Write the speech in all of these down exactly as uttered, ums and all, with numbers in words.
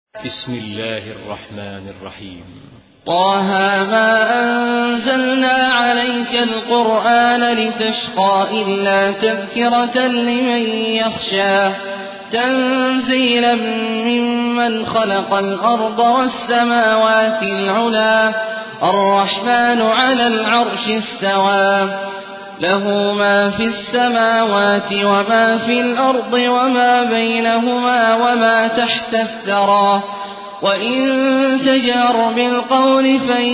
بسم الله الرحمن الرحيم. طه ما أنزلنا عليك القرآن لتشقى إلا تذكرة لمن يخشى تنزيلا ممن خلق الأرض والسماوات العلى الرحمن على العرش استوى له ما في السماوات وما في الأرض وما بينهما وما تحت الثرى وإن تجهر بالقول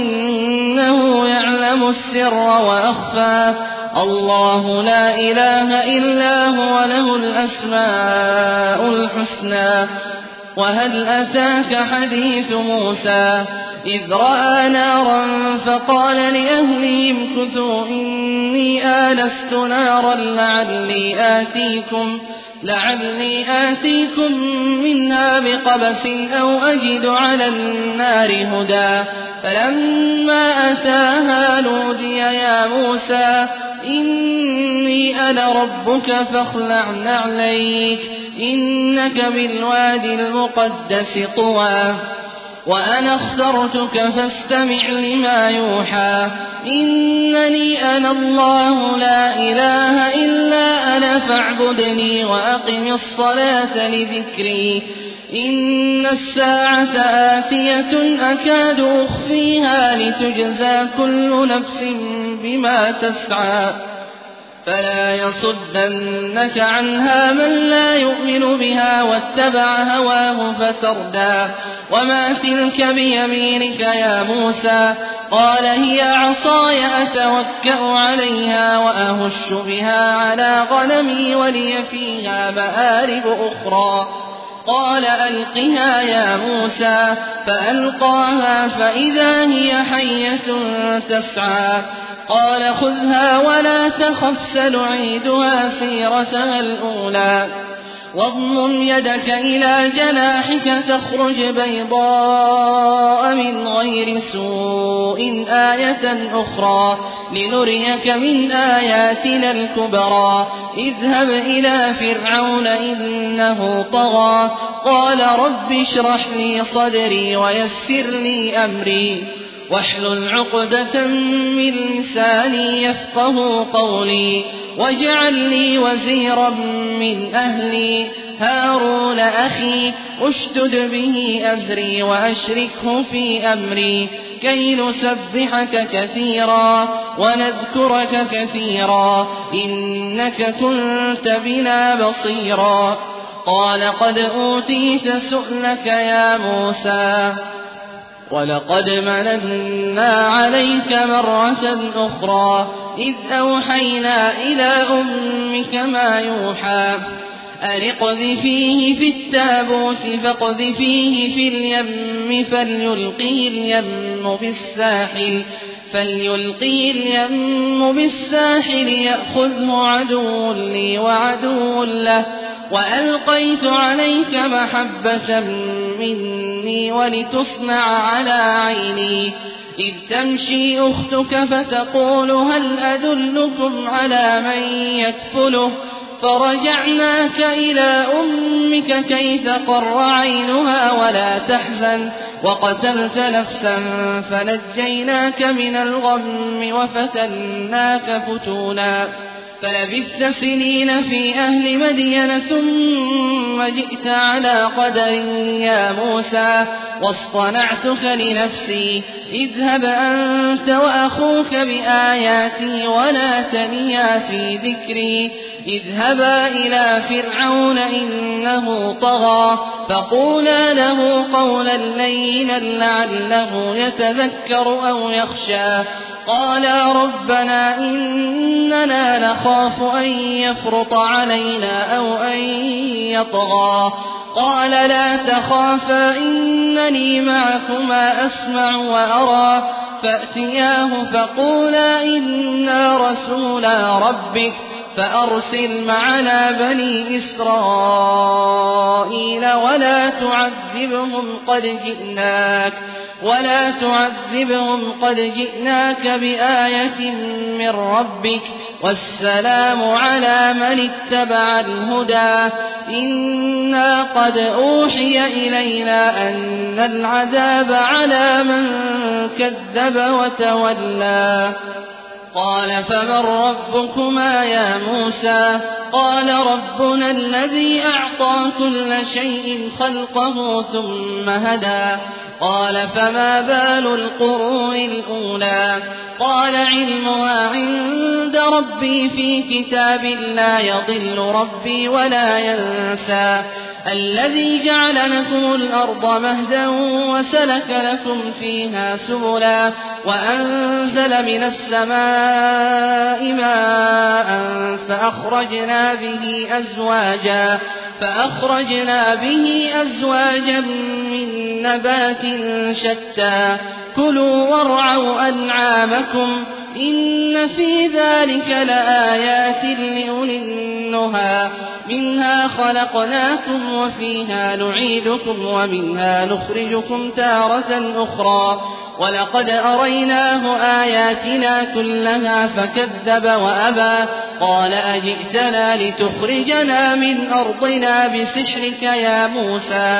فإنه يعلم السر وأخفى الله لا إله إلا هو له الأسماء الحسنى. وهل أتاك حديث موسى إذ رأى نارا فقال لأهلهم امكثوا إني آنست نارا لعلي آتيكم لعلي آتيكم منها بقبس أو أجد على النار هدى فلما أتاها نودي يا موسى إني أنا ربك فاخلع نعليك إنك بالوادي المقدس طوى وأنا اخترتك فاستمع لما يوحى إنني أنا الله لا إله إلا أنا فاعبدني وأقم الصلاة لذكري إن الساعة آتية أكاد أخفيها لتجزى كل نفس بما تسعى فلا يصدنك عنها من لا يؤمن بها واتبع هواه فتردى وما تلك بيمينك يا موسى قال هي عصاي أتوكأ عليها وأهش بها على غنمي ولي فيها مآرب أخرى قال ألقها يا موسى فألقاها فإذا هي حية تسعى قال خذها ولا تخف سنعيدها سيرتها الأولى واضمم يدك إلى جناحك تخرج بيضاء من غير سوء آية أخرى لنريك من آياتنا الكبرى اذهب إلى فرعون إنه طغى قال رب اشرح لي صدري ويسر لي أمري واحلل عقدة من لساني يفقه قولي واجعل لي وزيرا من أهلي هارون أخي أشدد به أزري وأشركه في أمري كي نسبحك كثيرا ونذكرك كثيرا إنك كنت بنا بصيرا قال قد أوتيت سؤلك يا موسى ولقد مننا عليك مرة أخرى إذ أوحينا إلى أمك ما يوحى أن اقذفيه في التابوت فاقذفيه في اليم فليلقه اليم بالساحل فليلقه اليم بالساحل يأخذه عدو لي وعدو له وألقيت عليك محبة مني ولتصنع على عيني إذ تمشي أختك فتقول هل أدلكم على من يكفله فرجعناك إلى أمك كي تقر عينها ولا تحزن وقتلت نفسا فنجيناك من الغم وفتناك فتونا فلبثت سنين في أهل مدين ثم جئت على قدر يا موسى واصطنعتك لنفسي اذهب أنت وأخوك بآياتي ولا تنيا في ذكري اذهبا إلى فرعون إنه طغى فقولا له قولا لينا لعله يتذكر أو يخشى قالا ربنا إننا نخاف أن يفرط علينا أو أن يطغى قال لا تخافا إنني معكما أسمع وأرى فأتياه فقولا إنا رسولا ربك فأرسل معنا بني إسرائيل ولا تعذبهم قد جئناك ولا تعذبهم قد جئناك بآية من ربك والسلام على من اتبع الهدى إنا قد أوحي إلينا أن العذاب على من كذب وتولى قال فمن ربكما يا موسى قال ربنا الذي أعطى كل شيء خلقه ثم هدى قال فما بال القرون الأولى قال علمها عند ربي في كتاب لا يضل ربي ولا ينسى الذي جعل لكم الأرض مهدا وسلك لكم فيها سبلا وأنزل من السماء ماء فأخرجنا به أزواجا فأخرجنا به أزواجا من نبات شتى كلوا وارعوا أنعامكم إن في ذلك لآيات لأولي النهى منها خلقناكم وفيها نعيدكم ومنها نخرجكم تارة أخرى ولقد أريناه آياتنا كلها فكذب وأبى قال أجئتنا لتخرجنا من أرضنا بسحرك يا موسى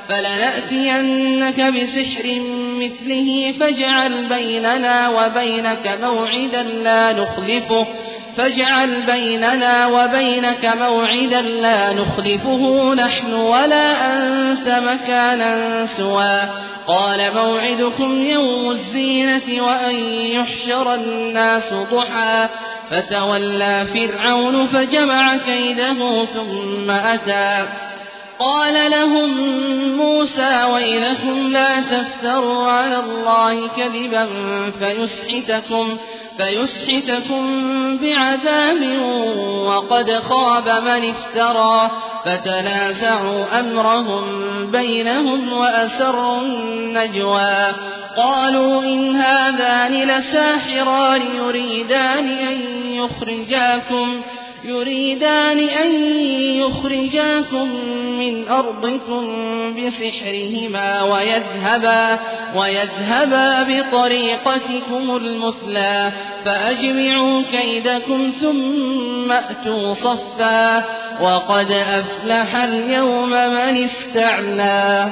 فلنأتينك بسحر مثله فاجعل بيننا وبينك موعدا لا نخلفه فاجعل بيننا وبينك موعدا لا نخلفه نحن ولا أنت مكانا سوى قال موعدكم يوم الزينة وأن يحشر الناس ضحى فتولى فرعون فجمع كيده ثم أتى قال لهم موسى ويلكم لا تفتروا على الله كذبا فيسحتكم فيسحتكم بعذاب وقد خاب من افترى فتنازعوا أمرهم بينهم وأسروا النجوى قالوا إن هذان لساحران يريدان أن يخرجاكم يريدان أن يخرجاكم من أرضكم بسحرهما ويذهبا, ويذهبا بطريقتكم المثلى فأجمعوا كيدكم ثم أتوا صفا وقد أفلح اليوم من استعلى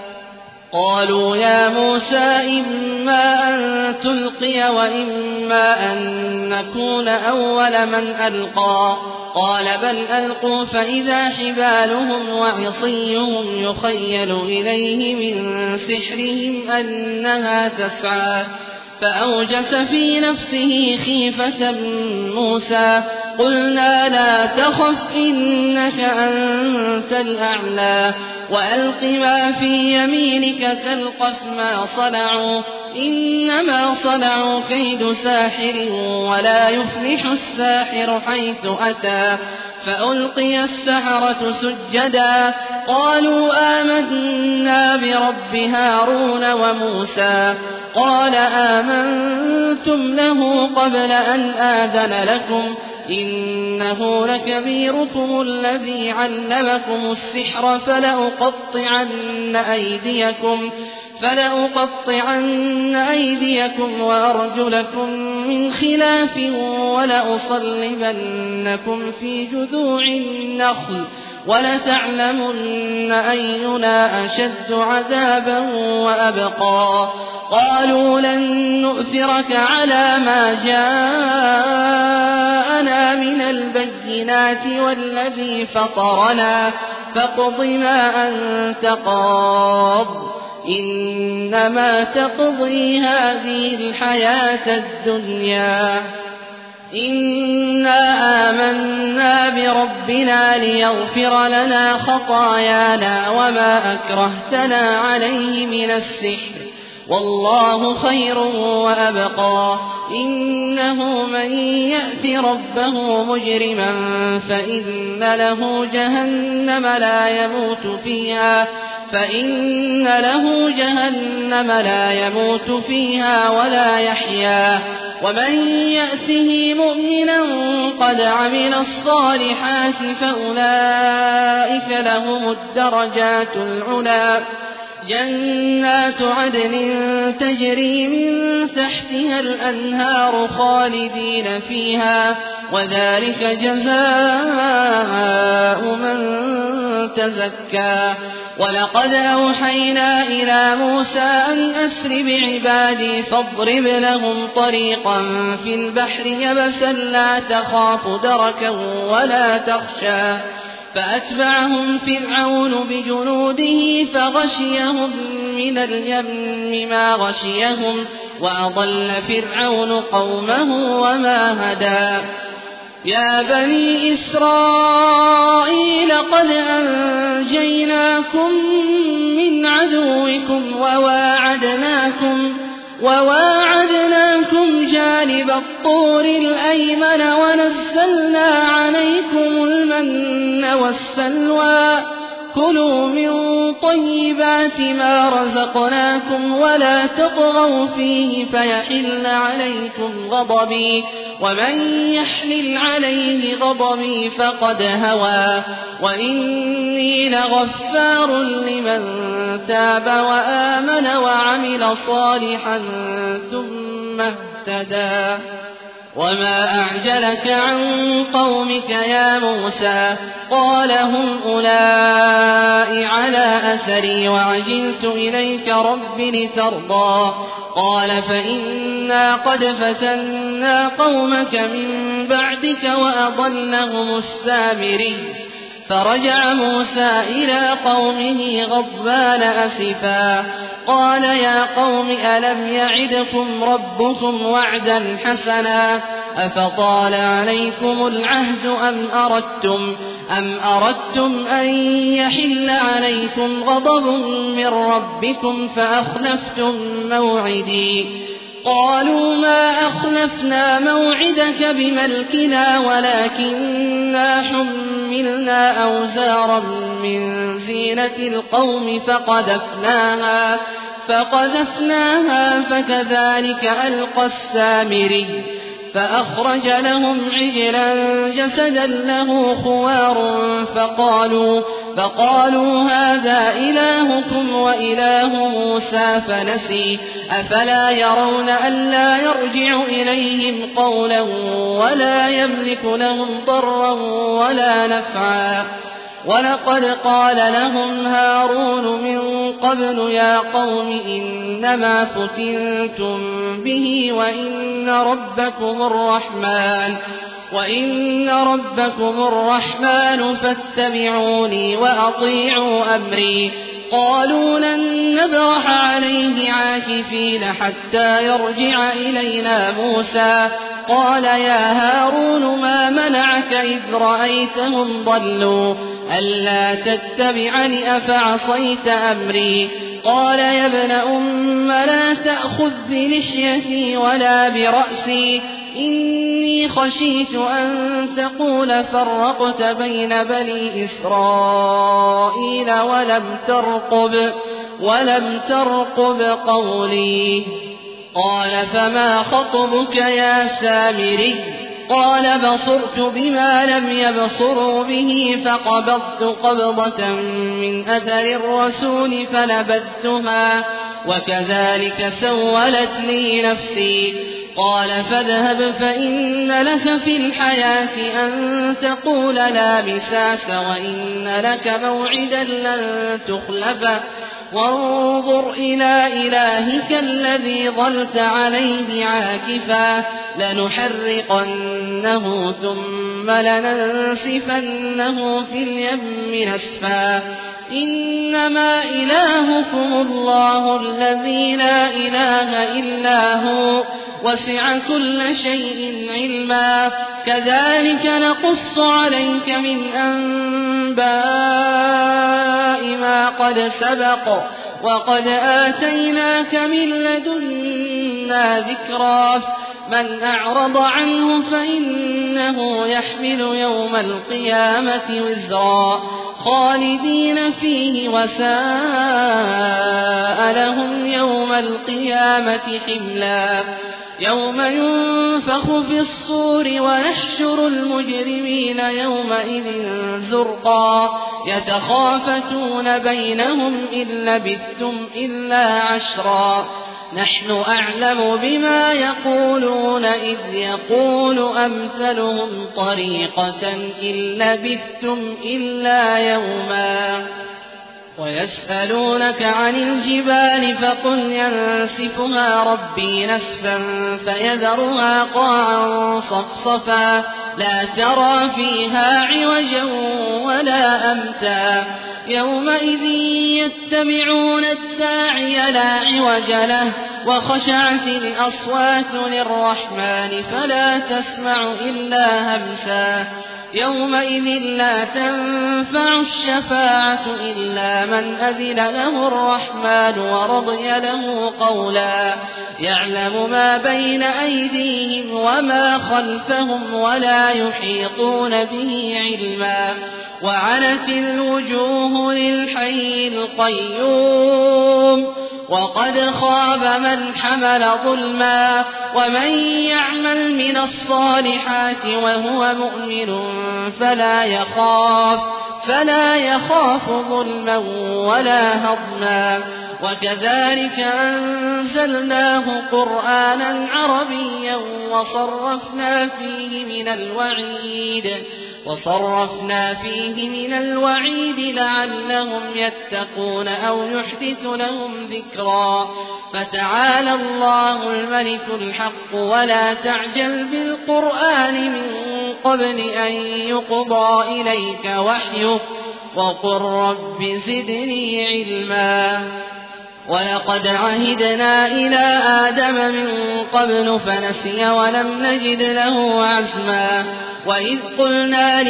قالوا يا موسى إما أن تلقي وإما أن نكون أول من ألقى قال بل ألقوا فإذا حبالهم وعصيهم يخيل إليه من سحرهم أنها تسعى فأوجس في نفسه خيفة موسى قلنا لا تخف إنك أنت الأعلى وألق ما في يمينك تلقف ما صنعوا إنما صنعوا كيد ساحر ولا يفلح الساحر حيث أتى فألقي السحرة سجدا قالوا آمنا برب هارون وموسى قال آمنتم له قبل أن آذن لكم إنه لكبيركم الذي علمكم السحر فلأقطعن أيديكم فلأقطعن أيديكم وأرجلكم من خلاف ولأصلبنكم في جذوع النخل ولتعلمن أينا أشد عذابا وأبقى قالوا لن نؤثرك على ما جاءنا من البينات والذي فطرنا فاقض ما أنت قاض إنما تقضي هذه الحياة الدنيا إنا آمنا بربنا ليغفر لنا خطايانا وما أكرهتنا عليه من السحر والله خير وأبقى إنه من يأت ربه مجرما فإن له جهنم لا يموت فيها فإن له جهنم لا يموت فيها ولا يحيا ومن يأته مؤمنا قد عمل الصالحات فأولئك لهم الدرجات العلى جنات عدن تجري من تحتها الأنهار خالدين فيها وذلك جزاء من تزكى ولقد أوحينا إلى موسى أن أسر بعبادي فاضرب لهم طريقا في البحر يبسا لا تخاف دركا ولا تخشى فأتبعهم فرعون بجنوده فغشيهم من اليم ما غشيهم وأضل فرعون قومه وما هدى يا بني إسرائيل قد أنجيناكم من عدوكم وواعدناكم وواعدناكم جانب الطور الأيمن ونزلنا عليكم المن والسلوى كلوا من طيبات ما رزقناكم ولا تطغوا فيه فيحل عليكم غضبي ومن يحلل عليه غضبي فقد هوى وإني لغفار لمن تاب وآمن وعمل صالحا ثم اهتدى وما أعجلك عن قومك يا موسى قال هم أولئك على أثري وعجلت إليك رب لترضى قال فإنا قد فتنا قومك من بعدك وأضلهم السامري فرجع موسى إلى قومه غضبان أسفا قال يا قوم ألم يعدكم ربكم وعدا حسنا أفطال عليكم العهد أم أردتم أم أردتم أن يحل عليكم غضب من ربكم فأخلفتم موعدي قالوا ما أخلفنا موعدك بملكنا ولكننا حملنا أوزارا من زينة القوم فقذفناها فقذفناها فكذلك ألقى السامري فأخرج لهم عجلا جسدا له خوار فقالوا, فقالوا هذا إلهكم وإله موسى فنسي أفلا يرون ألا يرجع إليهم قولا ولا يملك لهم ضرا ولا نفعا ولقد قال لهم هارون من قبل يا قوم إنما فتنتم به وإن ربكم الرحمن وإن ربكم الرحمن فاتبعوني وأطيعوا أمري قالوا لن نبرح عليه عاكفين حتى يرجع إلينا موسى قال يا هارون ما منعك إذ رأيتهم ضلوا ألا تتبعني أفعصيت أمري قال يا ابن أم لا تأخذ بلحيتي ولا برأسي إني خشيت أن تقول فرقت بين بني إسرائيل ولم ترقب, ولم ترقب قولي قال فما خطبك يا سامري قال بصرت بما لم يبصروا به فقبضت قبضة من أثر الرسول فنبذتها وكذلك سولت لي نفسي قال فاذهب فإن لك في الحياة أن تقول لا مساس وإن لك موعدا لن تخلفه وانظر إلى إلهك الذي ظلت عليه عاكفا لنحرقنه ثم لننسفنه في اليم نسفا إنما إلهكم الله الذي لا إله إلا هو وسع كل شيء علما كذلك نقص عليك من أنباء ما قد سبق وقد آتيناك من لدنا ذكرا من أعرض عنه فإنه يحمل يوم القيامة وزرا خالدين فيه وساء لهم يوم القيامة حملا يوم ينفخ في الصور ونحشر المجرمين يومئذ زرقا يتخافتون بينهم إن لبثتم إلا عشرا نحن أعلم بما يقولون إذ يقول أمثلهم طريقة إن لبثتم إلا يوما ويسألونك عن الجبال فقل ينسفها ربي نسفا فيذرها قاعا صفصفا لا ترى فيها عوجا ولا أمتا يومئذ يتبعون الداعي لا عوج له وخشعت الأصوات للرحمن فلا تسمع إلا همسا يومئذ لا تنفع الشفاعة إلا من أذن له الرحمن ورضي له قولا يعلم ما بين أيديهم وما خلفهم ولا يحيطون به علما وعنت الوجوه للحي القيوم وقد خاب من حمل ظلما ومن يعمل من الصالحات وهو مؤمن فلا يخاف فلا يخاف ظلما ولا هضما وكذلك أنزلناه قرآنا عربيا وصرفنا فيه من الوعيد وصرفنا فيه من الوعيد لعلهم يتقون أو يحدث لهم ذكرا فتعالى الله الملك الحق ولا تعجل بالقرآن من قبل أن يقضى إليك وحيه وقل رب زدني علما ولقد عهدنا إلى آدم من قبل فنسي ولم نجد له عزما وإذ قلنا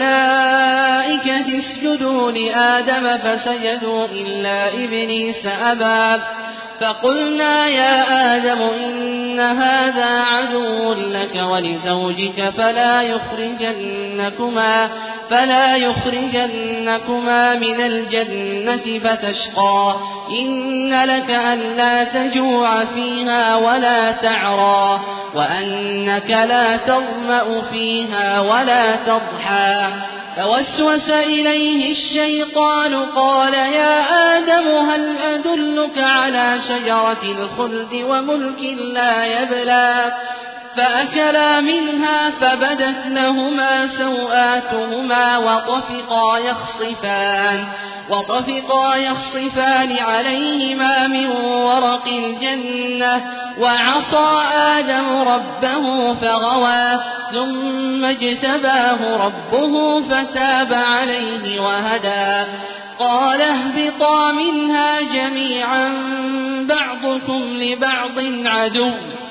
للملائكة اسجدوا لآدم فسجدوا إلا إبليس أبى فقلنا يا آدم إن هذا عدو لك ولزوجك فلا يخرجنكما فلا يخرجنكما من الجنة فتشقى إن لك ألا تجوع فيها ولا تعرى وأنك لا تظمأ فيها ولا تضحى فوسوس إليه الشيطان قال يا آدم هل أدلك على شجرة الخلد وملك لا يبلى فأكلا منها فبدت لهما سوآتهما وطفقا يخصفان وطفقا يخصفان عليهما من ورق الجنة وعصى آدم ربه فغوى ثم اجتباه ربه فتاب عليه وهدى قال اهبطا منها جميعا بعضكم لبعض عدو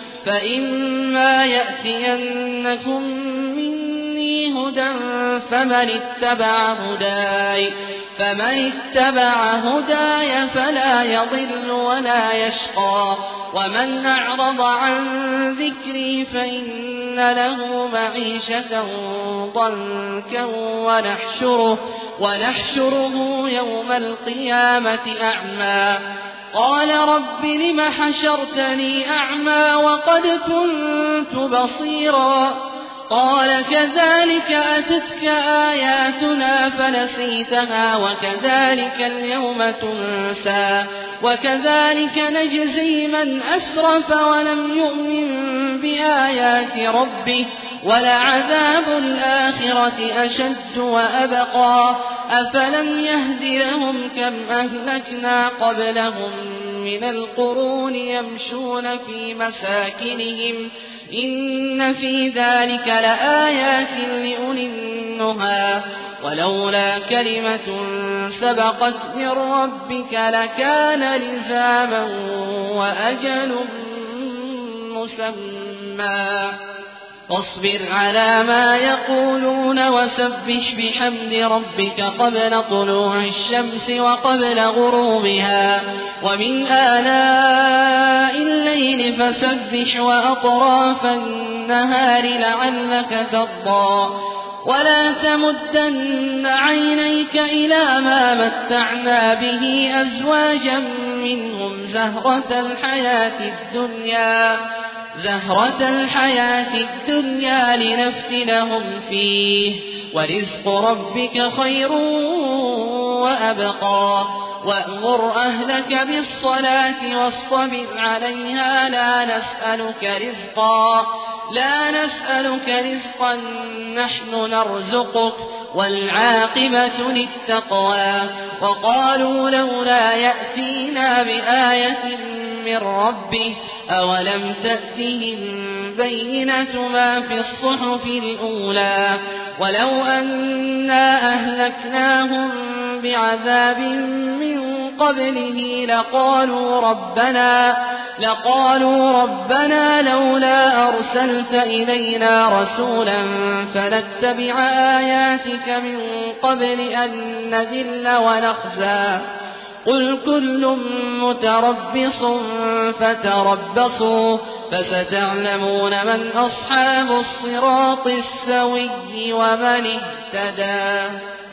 فإما يأتينكم مني هدى فمن اتبع هداي فمن اتبع هداي فلا يضل ولا يشقى ومن أعرض عن ذكري فإن له معيشة ضنكا ونحشره, ونحشره يوم القيامة أعمى قال رب لم حشرتني أعمى وقد كنت بصيرا قال كذلك أتتك آياتنا فنسيتها وكذلك اليوم تنسى وكذلك نجزي من أسرف ولم يؤمن بآيات ربه ولعذاب الآخرة أشد وأبقى أفلم يهد لهم كم أهلكنا قبلهم من القرون يمشون في مساكنهم إن في ذلك لآيات لأولي النهى ولولا كلمة سبقت من ربك لكان لزاما وأجل مسمى فاصبر على ما يقولون وسبح بحمد ربك قبل طلوع الشمس وقبل غروبها ومن آلاء الليل فسبح وأطراف النهار لعلك ترضى ولا تمدن عينيك إلى ما متعنا به أزواجا منهم زهرة الحياة الدنيا زهرة الحياة الدنيا لنفتنهم فيه ورزق ربك خير وأبقى وأمر أهلك بالصلاة واصطبر عليها لا نسألك رزقا لا نسألك رزقا نحن نرزقك والعاقبة للتقوى وقالوا لولا يأتينا بآية من ربه أولم تأتهم بينة ما في الصحف الأولى ولو أنا أهلكناهم بعذاب من قبله لقالوا ربنا لقالوا ربنا لولا أرسلت إلينا رسولا فنتبع آياتك من قبل أن نذل ونخزى قل كل متربص فتربصوا فستعلمون من أصحاب الصراط السوي ومن اهتدى.